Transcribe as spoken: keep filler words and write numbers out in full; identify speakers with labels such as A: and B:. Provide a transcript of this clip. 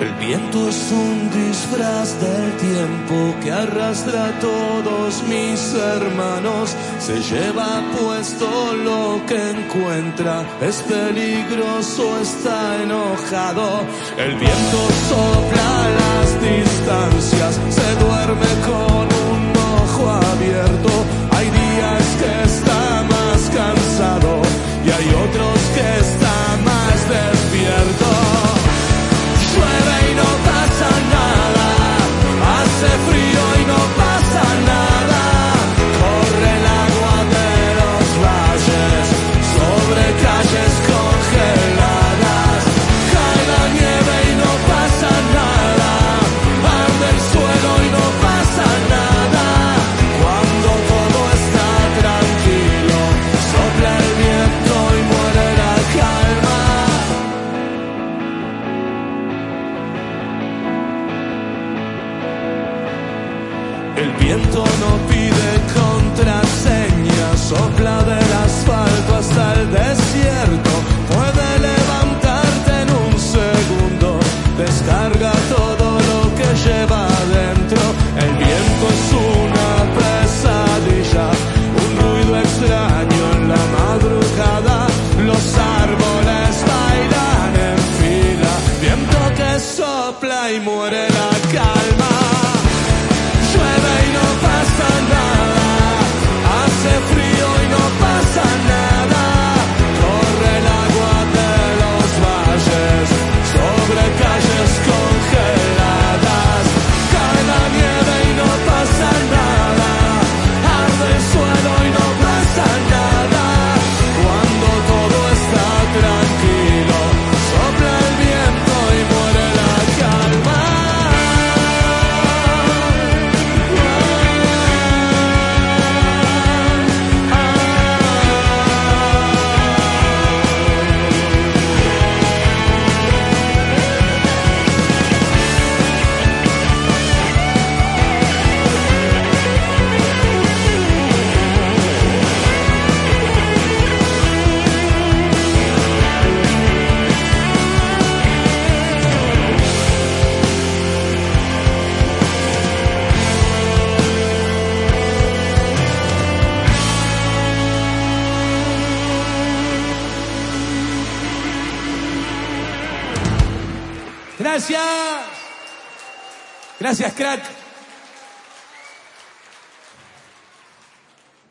A: El viento es un disfraz del tiempo que arrastra a todos mis hermanos. Se lleva puesto lo que encuentra, es peligroso, está enojado. El viento sopla las distancias, se duerme con un ojo abierto. Hay días que está más cansado y hay otros que está más despierto. Llueve y no pasa nada, hace frío y no pasa nada. Corre el agua de los valles sobre calles congeladas. Cae la nieve y no pasa nada, arde el suelo y no pasa nada. Cuando todo está tranquilo, sopla el viento y muere la calma. El viento no pide contraseña, sopla del asfalto hasta el desierto. Puede levantarte en un segundo, descarga todo lo que lleva adentro. El viento es una pesadilla, un ruido extraño en la madrugada. Los árboles bailan en fila, viento que sopla y muere la calma. Llueve y no pasa nada, hace frío y no pasa nada. Corre el agua de los valles sobre calles congeladas. Cae la nieve y no pasa nada, arde el suelo y no pasa nada. Cuando todo está tranquilo, sopla el viento y muere la calma. Gracias. Gracias, crack.